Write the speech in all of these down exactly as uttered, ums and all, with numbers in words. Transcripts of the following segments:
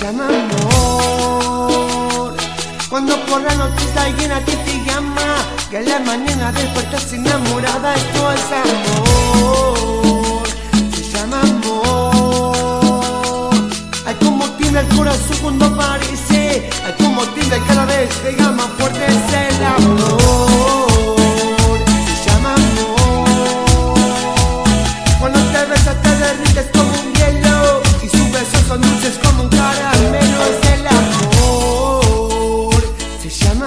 llama amor. Cuando por la noche alguien a ti te llama, que a la mañana despertas enamorada, esto es amor. Se llama amor. Ay, como tiembla el corazón cuando aparece, ay, como tiembla cada vez pega más fuerte, es el amor. Se llama amor. Cuando te besas te derrites como un hielo y sus besos son dulces como un caramelo, es el amor. Se llama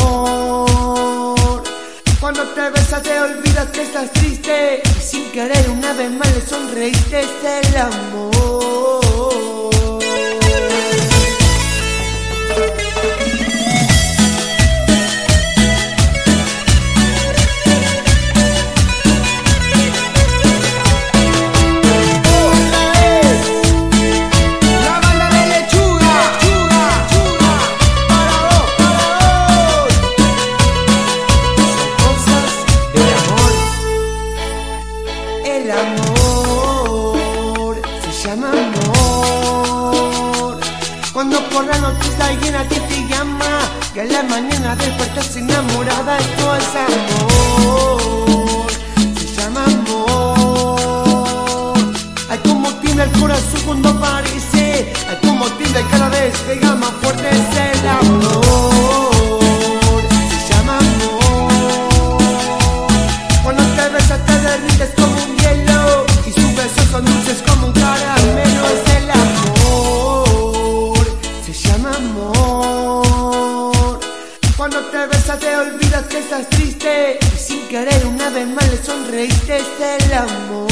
amor. Cuando te besas te olvidas que estás triste y sin querer una vez más le sonreíste, es el amor. El amor se llama amor. Cuando por la noche alguien a ti te llama, que a la mañana despertas enamorada, esto es amor. Se llama amor. Ay, como tiembla el corazón cuando aparece, ay, como tiembla y cada vez pega más fuerte, es el amor. Se llama amor. Cuando te besas te derrites como un hielo y sus besos son dulces como un caramelo, es el amor. Se llama amor. Cuando te besas te olvidas que estás triste y sin querer una vez más le sonreíste, es el amor.